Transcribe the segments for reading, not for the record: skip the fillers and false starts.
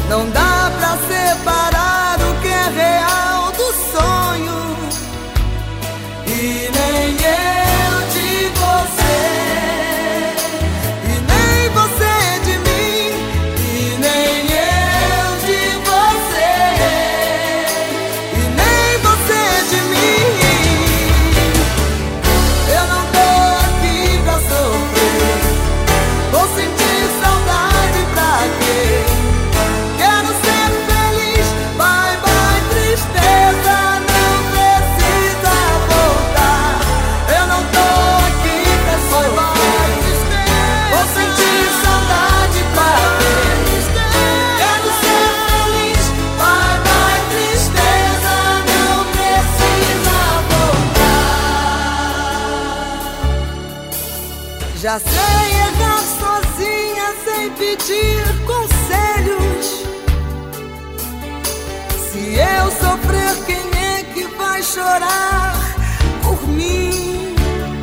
Não dá pra separar o que é real do sonho. E nem eu de você, e nem você de mim, e nem eu de você, e nem você de mim. Eu não tô aqui pra sofrer, vou sentir saudade pra quê? Quero ser feliz, bye bye tristeza, não precisa voltar. Eu não tô aqui pra sofrer, vou sentir saudade pra quê? Quero ser feliz, bye bye tristeza, não precisa voltar. Já sei errar sozinha sem pedir conselhos. Se eu sofrer, quem é que vai chorar por mim?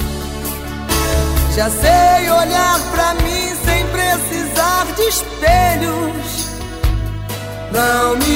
Já sei olhar pra mim sem precisar de espelhos. Não me